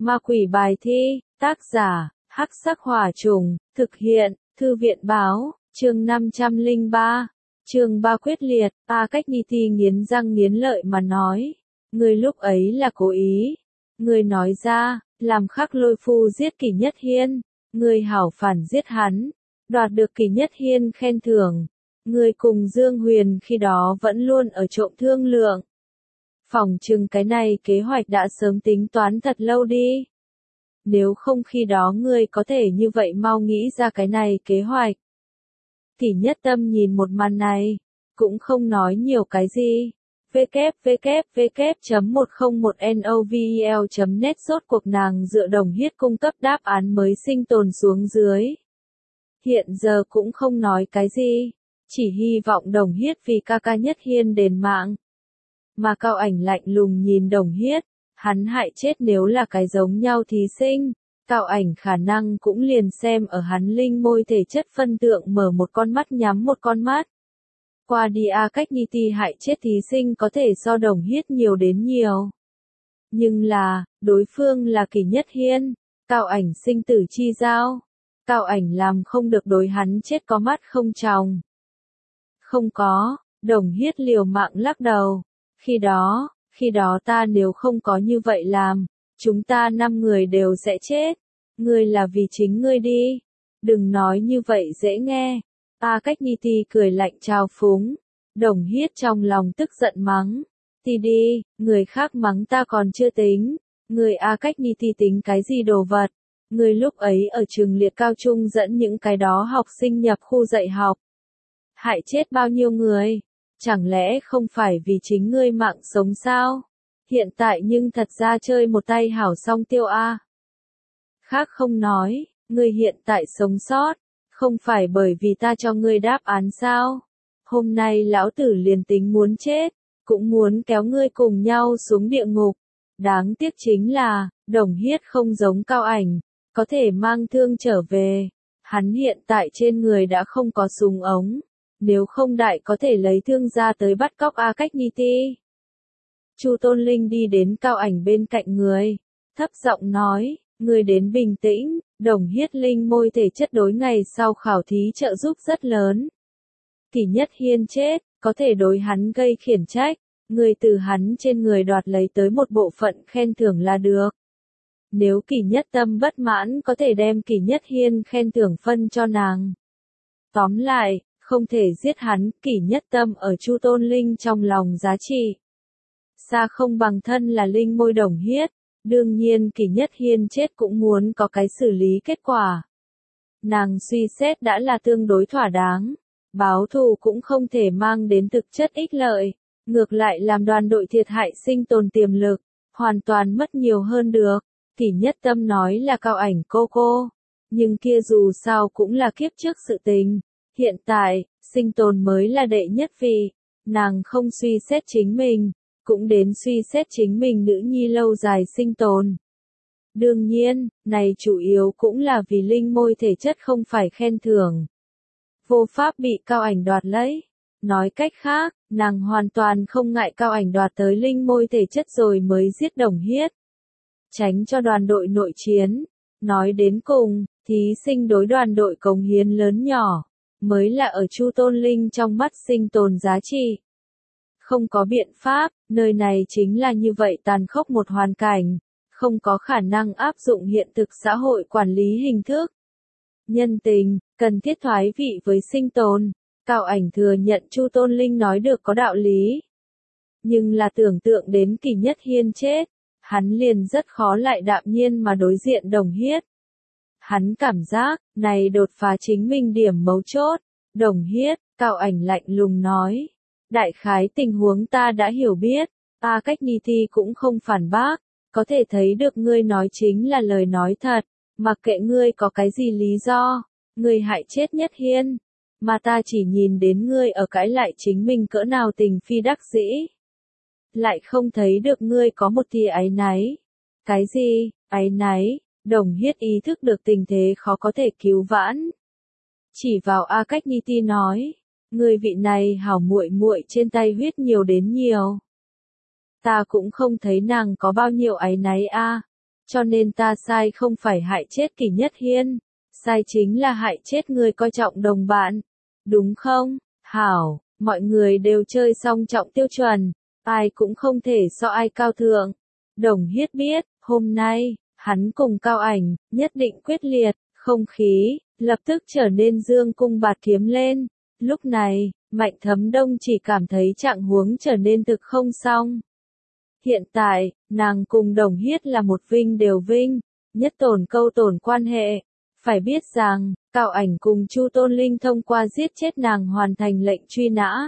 Ma quỷ bài thi, tác giả, Hắc Sắc Hỏa Trùng, thực hiện, Thư viện báo, chương 503, chương 3 quyết liệt, Cách-ni-ti nghiến răng nghiến lợi mà nói. Ngươi lúc ấy là cố ý. Ngươi nói ra, làm Khắc Lôi Phu giết Kỷ Nhất Hiên. Ngươi hảo phản giết hắn, đoạt được Kỷ Nhất Hiên khen thưởng. Ngươi cùng Dương Huyền khi đó vẫn luôn ở trộm thương lượng. Phỏng chừng cái này kế hoạch đã sớm tính toán thật lâu đi. Nếu không khi đó ngươi có thể như vậy mau nghĩ ra cái này kế hoạch. Kỷ Nhất Tâm nhìn một màn này, cũng không nói nhiều cái gì. www.101novel.net Rốt cuộc nàng dựa Đồng Hiết cung cấp đáp án mới sinh tồn xuống dưới. Hiện giờ cũng không nói cái gì, chỉ hy vọng Đồng Hiết vì ca ca Nhất Hiên đền mạng. Mà Cao Ảnh lạnh lùng nhìn Đồng Hiết, hắn hại chết nếu là cái giống nhau thí sinh, Cao Ảnh khả năng cũng liền xem ở hắn linh môi thể chất phân tượng mở một con mắt nhắm một con mắt. Qua đi Cách-ni-ti hại chết thí sinh có thể so Đồng Hiết nhiều đến nhiều. Nhưng là, đối phương là Kỷ Nhất Hiên, Cao Ảnh sinh tử chi giao. Cao Ảnh làm không được đối hắn chết có mắt không tròng. Không có, Đồng Hiết liều mạng lắc đầu. Khi đó ta nếu không có như vậy làm, chúng ta 5 người đều sẽ chết. Ngươi là vì chính ngươi đi. Đừng nói như vậy dễ nghe. Cách-ni-ti cười lạnh trào phúng. Đồng Hiết trong lòng tức giận mắng. Ti đi, người khác mắng ta còn chưa tính. Người Cách-ni-ti tính cái gì đồ vật. Người lúc ấy ở trường liệt cao trung dẫn những cái đó học sinh nhập khu dạy học. Hại chết bao nhiêu người. Chẳng lẽ không phải vì chính ngươi mạng sống sao? Hiện tại nhưng thật ra chơi một tay hảo song tiêu a. Khác không nói, ngươi hiện tại sống sót, không phải bởi vì ta cho ngươi đáp án sao? Hôm nay lão tử liền tính muốn chết, cũng muốn kéo ngươi cùng nhau xuống địa ngục. Đáng tiếc chính là, Đồng Hiết không giống Cao Ảnh, có thể mang thương trở về. Hắn hiện tại trên người đã không có súng ống. Nếu không đại có thể lấy thương ra tới bắt cóc Cách-ni-ti. Chu Tôn Linh đi đến Cao Ảnh bên cạnh người, thấp giọng nói, người đến bình tĩnh, Đồng Hiết linh môi thể chất đối ngày sau khảo thí trợ giúp rất lớn. Kỷ Nhất Hiên chết, có thể đối hắn gây khiển trách, người từ hắn trên người đoạt lấy tới một bộ phận khen thưởng là được. Nếu Kỷ Nhất Tâm bất mãn có thể đem Kỷ Nhất Hiên khen thưởng phân cho nàng. Tóm lại, không thể giết hắn, Kỷ Nhất Tâm ở Chu Tôn Linh trong lòng giá trị. Xa không bằng thân là linh môi Đồng Hiết, đương nhiên Kỷ Nhất Hiên chết cũng muốn có cái xử lý kết quả. Nàng suy xét đã là tương đối thỏa đáng, báo thù cũng không thể mang đến thực chất ích lợi, ngược lại làm đoàn đội thiệt hại sinh tồn tiềm lực, hoàn toàn mất nhiều hơn được. Kỷ Nhất Tâm nói là Cao Ảnh cô, nhưng kia dù sao cũng là kiếp trước sự tình. Hiện tại, sinh tồn mới là đệ nhất vị, nàng không suy xét chính mình, cũng đến suy xét chính mình nữ nhi lâu dài sinh tồn. Đương nhiên, này chủ yếu cũng là vì linh môi thể chất không phải khen thưởng. Vô pháp bị Cao Ảnh đoạt lấy. Nói cách khác, nàng hoàn toàn không ngại Cao Ảnh đoạt tới linh môi thể chất rồi mới giết Đồng Hiết. Tránh cho đoàn đội nội chiến. Nói đến cùng, thí sinh đối đoàn đội cống hiến lớn nhỏ, mới là ở Chu Tôn Linh trong mắt sinh tồn giá trị. Không có biện pháp, nơi này chính là như vậy tàn khốc một hoàn cảnh, không có khả năng áp dụng hiện thực xã hội quản lý hình thức. Nhân tình, cần thiết thoái vị với sinh tồn, Cao Ảnh thừa nhận Chu Tôn Linh nói được có đạo lý. Nhưng là tưởng tượng đến Kỷ Nhất Hiên chết, hắn liền rất khó lại đạm nhiên mà đối diện Đồng Hiết. Hắn cảm giác, này đột phá chính mình điểm mấu chốt. Đồng Hiết, Cao Ảnh lạnh lùng nói. Đại khái tình huống ta đã hiểu biết, Cách-ni-ti cũng không phản bác, có thể thấy được ngươi nói chính là lời nói thật, mặc kệ ngươi có cái gì lý do, ngươi hại chết Nhất Hiên, mà ta chỉ nhìn đến ngươi ở cãi lại chính mình cỡ nào tình phi đắc dĩ. Lại không thấy được ngươi có một tia áy náy. Cái gì, áy náy? Đồng Hiết ý thức được tình thế khó có thể cứu vãn. Chỉ vào Cách-ni-ti nói, người vị này hảo muội muội trên tay huyết nhiều đến nhiều. Ta cũng không thấy nàng có bao nhiêu áy náy cho nên ta sai không phải hại chết Kỷ Nhất Hiên, sai chính là hại chết người coi trọng đồng bạn. Đúng không? Hảo, mọi người đều chơi song trọng tiêu chuẩn, ai cũng không thể so ai cao thượng. Đồng Hiết biết, hôm nay, hắn cùng Cao Ảnh, nhất định quyết liệt, không khí, lập tức trở nên dương cung bạt kiếm lên. Lúc này, Mạnh Thấm Đông chỉ cảm thấy trạng huống trở nên thực không xong. Hiện tại, nàng cùng Đồng Hiết là một vinh đều vinh, nhất tổn câu tổn quan hệ. Phải biết rằng, Cao Ảnh cùng Chu Tôn Linh thông qua giết chết nàng hoàn thành lệnh truy nã.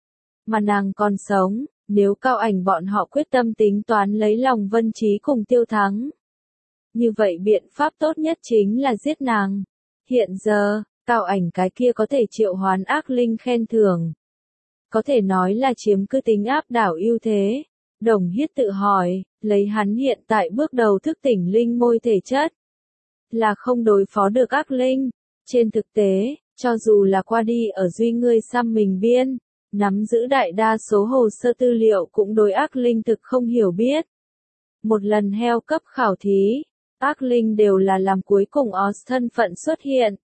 Mà nàng còn sống, nếu Cao Ảnh bọn họ quyết tâm tính toán lấy lòng Vân Trí cùng Tiêu Thắng. Như vậy biện pháp tốt nhất chính là giết nàng. Hiện giờ, Cao Ảnh cái kia có thể triệu hoán ác linh khen thưởng. Có thể nói là chiếm cứ tính áp đảo ưu thế. Đồng Hiết tự hỏi, lấy hắn hiện tại bước đầu thức tỉnh linh môi thể chất. Là không đối phó được ác linh. Trên thực tế, cho dù là qua đi ở Duy Ngươi xăm mình biên, nắm giữ đại đa số hồ sơ tư liệu cũng đối ác linh thực không hiểu biết. Một lần heo cấp khảo thí, ác linh đều là làm cuối cùng OS thân phận xuất hiện.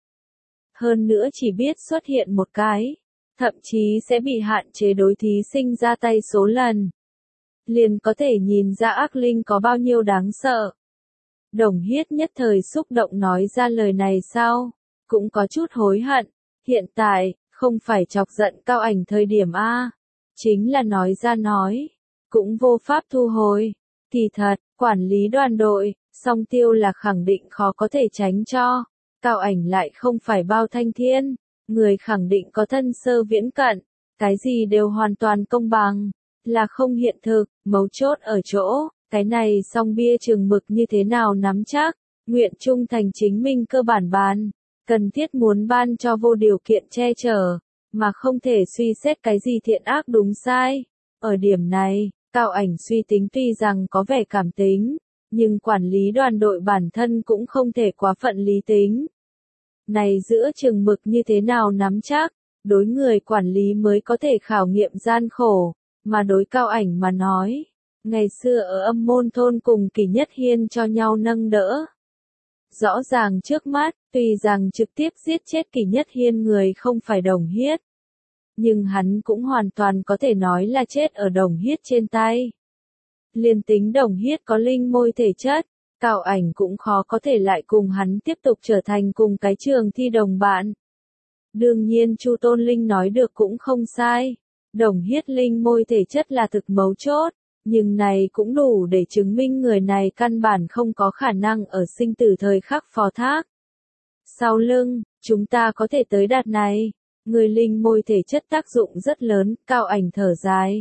Hơn nữa chỉ biết xuất hiện một cái, thậm chí sẽ bị hạn chế đối thí sinh ra tay số lần. Liền có thể nhìn ra ác linh có bao nhiêu đáng sợ. Đồng Hiết nhất thời xúc động nói ra lời này sau, cũng có chút hối hận. Hiện tại, không phải chọc giận Cao Ảnh thời điểm A, chính là nói ra nói, cũng vô pháp thu hồi. Kỳ thật, quản lý đoàn đội, song tiêu là khẳng định khó có thể tránh cho. Cao Ảnh lại không phải bao thanh thiên, người khẳng định có thân sơ viễn cận, cái gì đều hoàn toàn công bằng, là không hiện thực, mấu chốt ở chỗ, cái này song bia chừng mực như thế nào nắm chắc, nguyện trung thành chính mình cơ bản ban, cần thiết muốn ban cho vô điều kiện che chở, mà không thể suy xét cái gì thiện ác đúng sai. Ở điểm này, Cao Ảnh suy tính tuy rằng có vẻ cảm tính, nhưng quản lý đoàn đội bản thân cũng không thể quá phận lý tính. Này giữa chừng mực như thế nào nắm chắc, đối người quản lý mới có thể khảo nghiệm gian khổ, mà đối Cao Ảnh mà nói, ngày xưa ở Âm Môn thôn cùng Kỷ Nhất Hiên cho nhau nâng đỡ. Rõ ràng trước mắt, tuy rằng trực tiếp giết chết Kỷ Nhất Hiên người không phải Đồng Hiết, nhưng hắn cũng hoàn toàn có thể nói là chết ở Đồng Hiết trên tay. Liên tính Đồng Hiết có linh môi thể chất, Cao Ảnh cũng khó có thể lại cùng hắn tiếp tục trở thành cùng cái trường thi đồng bạn. Đương nhiên Chu Tôn Linh nói được cũng không sai, Đồng Hiết linh môi thể chất là thực mấu chốt, nhưng này cũng đủ để chứng minh người này căn bản không có khả năng ở sinh tử thời khắc phó thác. Sau lưng, chúng ta có thể tới đạt này, người linh môi thể chất tác dụng rất lớn, Cao Ảnh thở dài.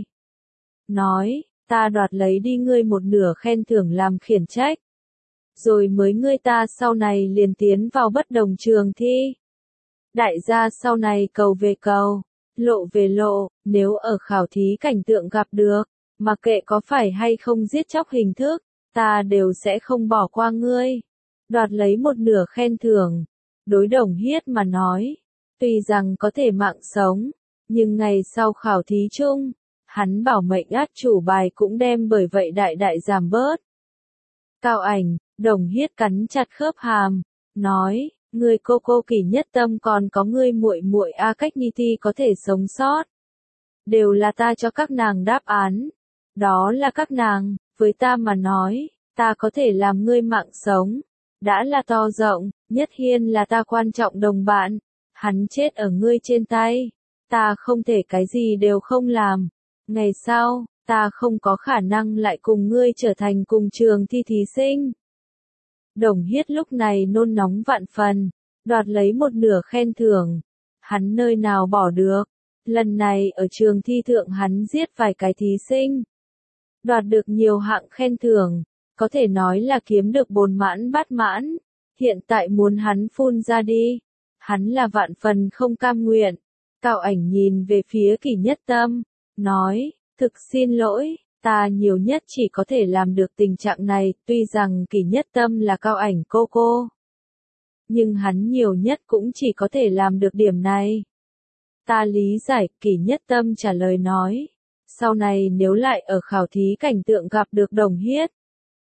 Nói, ta đoạt lấy đi ngươi một nửa khen thưởng làm khiển trách. Rồi mới ngươi ta sau này liền tiến vào bất đồng trường thi. Đại gia sau này cầu về cầu, lộ về lộ, nếu ở khảo thí cảnh tượng gặp được, mặc kệ có phải hay không giết chóc hình thức, ta đều sẽ không bỏ qua ngươi. Đoạt lấy một nửa khen thưởng. Đối Đồng Hiết mà nói, tuy rằng có thể mạng sống, nhưng ngày sau khảo thí chung, hắn bảo mệnh át chủ bài cũng đem bởi vậy đại đại giảm bớt. Cao Ảnh, Đồng Hiết cắn chặt khớp hàm, nói, người cô Kỷ Nhất Tâm còn có ngươi muội muội A Cách Nhi Ti có thể sống sót. Đều là ta cho các nàng đáp án. Đó là các nàng, với ta mà nói, ta có thể làm ngươi mạng sống. Đã là to rộng, Nhất Hiên là ta quan trọng đồng bạn. Hắn chết ở ngươi trên tay. Ta không thể cái gì đều không làm. Ngày sau, ta không có khả năng lại cùng ngươi trở thành cùng trường thi thí sinh. Đồng Hiết lúc này nôn nóng vạn phần, đoạt lấy một nửa khen thưởng. Hắn nơi nào bỏ được. Lần này ở trường thi thượng hắn giết vài cái thí sinh. Đoạt được nhiều hạng khen thưởng, có thể nói là kiếm được bồn mãn bát mãn. Hiện tại muốn hắn phun ra đi. Hắn là vạn phần không cam nguyện. Cao Ảnh nhìn về phía Kỷ Nhất Tâm, nói, thực xin lỗi, ta nhiều nhất chỉ có thể làm được tình trạng này, tuy rằng Kỷ Nhất Tâm là Cao Ảnh cô. Nhưng hắn nhiều nhất cũng chỉ có thể làm được điểm này. Ta lý giải, Kỷ Nhất Tâm trả lời nói, sau này nếu lại ở khảo thí cảnh tượng gặp được Đồng Hiết,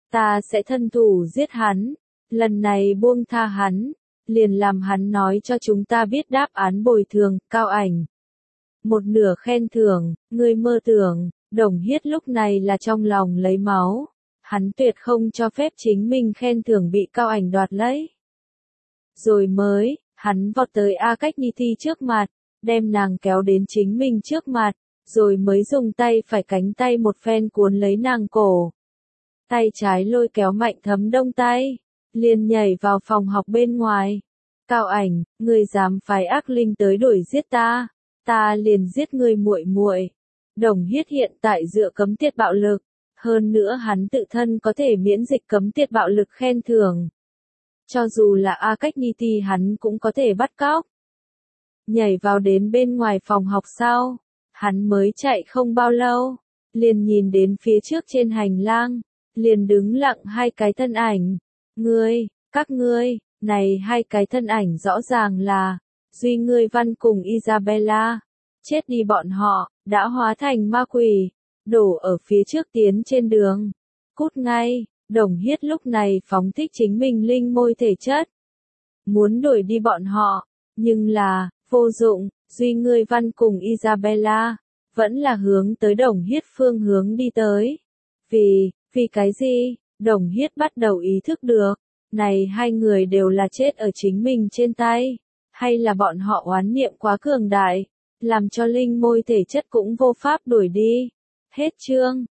Ta sẽ thân thủ giết hắn, lần này buông tha hắn, liền làm hắn nói cho chúng ta biết đáp án bồi thường, Cao Ảnh. Một nửa khen thưởng, ngươi mơ tưởng, Đồng Hiết lúc này là trong lòng lấy máu. Hắn tuyệt không cho phép chính mình khen thưởng bị Cao Ảnh đoạt lấy. Rồi mới, hắn vọt tới A Cách Ni Thi trước mặt, đem nàng kéo đến chính mình trước mặt, rồi mới dùng tay phải cánh tay một phen cuốn lấy nàng cổ. Tay trái lôi kéo Mạnh Thấm Đông tay, liền nhảy vào phòng học bên ngoài. Cao Ảnh, ngươi dám phái ác linh tới đuổi giết ta, ta liền giết ngươi muội muội. Đồng Hiết hiện tại dựa cấm tiệt bạo lực, hơn nữa hắn tự thân có thể miễn dịch cấm tiệt bạo lực khen thưởng. Cho dù là A Cách Ni Thi hắn cũng có thể bắt cóc. Nhảy vào đến bên ngoài phòng học sau, hắn mới chạy không bao lâu, liền nhìn đến phía trước trên hành lang, liền đứng lặng hai cái thân ảnh. Các ngươi, này hai cái thân ảnh rõ ràng là Duy Ngươi Văn cùng Isabella. Chết đi bọn họ, đã hóa thành ma quỷ, đổ ở phía trước tiến trên đường. Cút ngay, Đồng Hiết lúc này phóng thích chính mình linh môi thể chất. Muốn đuổi đi bọn họ, nhưng là, vô dụng, Duy Ngươi Văn cùng Isabella, vẫn là hướng tới Đồng Hiết phương hướng đi tới. Vì cái gì? Đồng Hiết bắt đầu ý thức được, này hai người đều là chết ở chính mình trên tay, hay là bọn họ oán niệm quá cường đại, làm cho linh môi thể chất cũng vô pháp đuổi đi. Hết chương.